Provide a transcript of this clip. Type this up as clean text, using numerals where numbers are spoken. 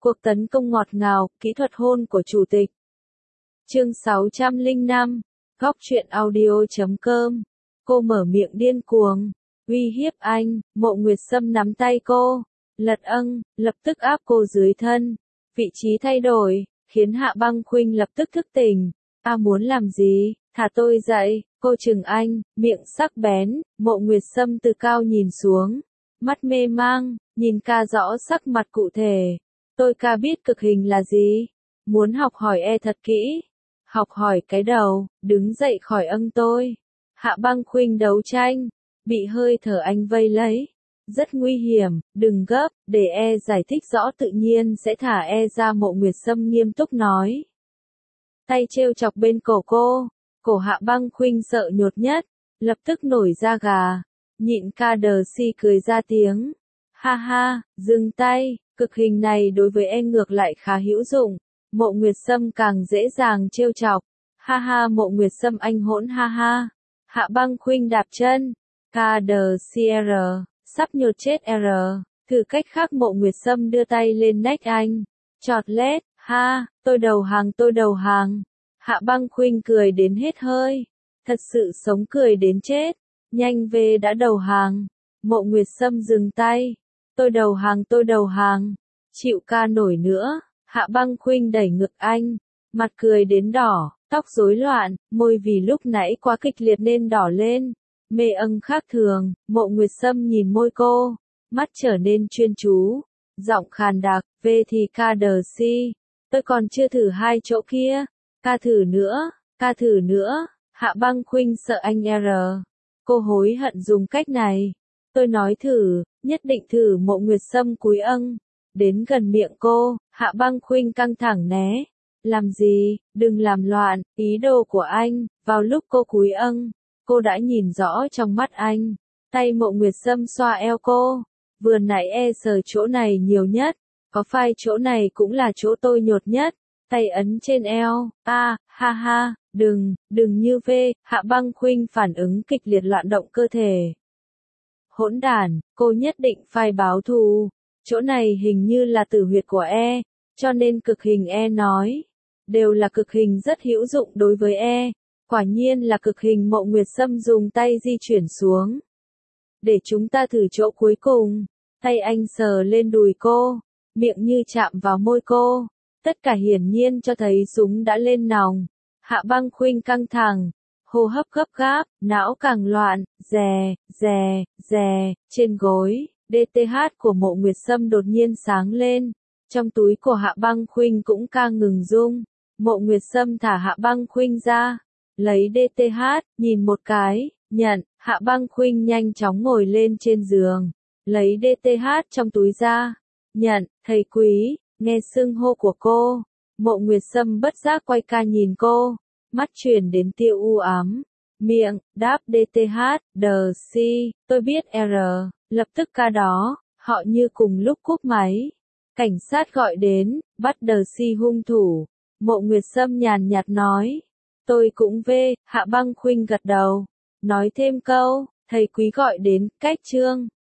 Cuộc tấn công ngọt ngào, kỹ thuật hôn của chủ tịch. Chương 605, Góc truyện audio.com. Cô mở miệng điên cuồng, uy hiếp anh, Mộ Nguyệt Sâm nắm tay cô, lập tức áp cô dưới thân. Vị trí thay đổi, khiến Hạ Băng Khuynh lập tức thức tỉnh. Muốn làm gì? Thả tôi dậy, cô trừng anh, miệng sắc bén. Mộ Nguyệt Sâm từ cao nhìn xuống, mắt mê mang, nhìn ca rõ sắc mặt cụ thể. Tôi ca biết cực hình là gì? Muốn học hỏi thật kỹ. Học hỏi cái đầu, đứng dậy khỏi tôi. Hạ Băng Khuynh đấu tranh, bị hơi thở anh vây lấy. Rất nguy hiểm, đừng gấp, để giải thích rõ tự nhiên sẽ thả ra. Mộ Nguyệt Sâm nghiêm túc nói. Tay trêu chọc bên cổ cô, cổ Hạ Băng Khuynh sợ nhột nhất, lập tức nổi da gà, nhịn ca đờ si cười ra tiếng. Ha ha, dừng tay, cực hình này đối với ngược lại khá hữu dụng. Mộ Nguyệt Sâm càng dễ dàng trêu chọc. Ha ha, Mộ Nguyệt Sâm anh hỗn ha ha. Hạ Băng Khuynh đạp chân, ca đờ si sắp nhột chết Thử cách khác, Mộ Nguyệt Sâm đưa tay lên nách anh, chọt lét, ha, tôi đầu hàng. Hạ Băng Khuynh cười đến hết hơi, thật sự sống cười đến chết. Nhanh về đã đầu hàng. Mộ Nguyệt Sâm dừng tay. Tôi đầu hàng. Chịu ca nổi nữa. Hạ Băng Khuynh đẩy ngực anh, mặt cười đến đỏ, tóc rối loạn, môi vì lúc nãy quá kịch liệt nên đỏ lên. Mê khác thường. Mộ Nguyệt Sâm nhìn môi cô, mắt trở nên chuyên chú, giọng khàn đặc, về thì ca đờ si. Tôi còn chưa thử hai chỗ kia. Ca thử nữa. Hạ Băng Khuynh sợ anh cô hối hận dùng cách này. Tôi nói thử, nhất định thử. Mộ Nguyệt Sâm cúi đến gần miệng cô. Hạ Băng Khuynh căng thẳng né. Làm gì, đừng làm loạn, ý đồ của anh. Vào lúc cô cúi cô đã nhìn rõ trong mắt anh. Tay Mộ Nguyệt Sâm xoa eo cô. Vừa nãy sờ chỗ này nhiều nhất, có phải chỗ này cũng là chỗ tôi nhột nhất? Tay ấn trên eo. Ha ha, đừng như vê. Hạ Băng Khuynh phản ứng kịch liệt, loạn động cơ thể. Hỗn đản, cô nhất định phải báo thù. Chỗ này hình như là tử huyệt của cho nên cực hình nói. Đều là cực hình rất hữu dụng đối với Quả nhiên là cực hình. Mộ Nguyệt Sâm dùng tay di chuyển xuống. Để chúng ta thử chỗ cuối cùng. Tay anh sờ lên đùi cô, miệng như chạm vào môi cô. Tất cả hiển nhiên cho thấy súng đã lên nòng. Hạ Băng Khuynh căng thẳng, hô hấp gấp gáp, não càng loạn. Rè, trên gối, DTH của Mộ Nguyệt Sâm đột nhiên sáng lên. Trong túi của Hạ Băng Khuynh cũng ngừng rung. Mộ Nguyệt Sâm thả Hạ Băng Khuynh ra, lấy DTH, nhìn một cái, nhận. Hạ Băng Khuynh nhanh chóng ngồi lên trên giường, lấy DTH trong túi ra, nhận. Thầy quý. Nghe xưng hô của cô, Mộ Nguyệt Sâm bất giác quay ca nhìn cô, mắt chuyển đến tia u ám. Miệng, đáp DTH, đờ si, tôi biết lập tức ca đó, họ như cùng lúc cúp máy. Cảnh sát gọi đến, bắt đờ si hung thủ. Mộ Nguyệt Sâm nhàn nhạt nói, tôi cũng về. Hạ Băng Khuynh gật đầu, nói thêm câu, thầy quý gọi đến, cách chương.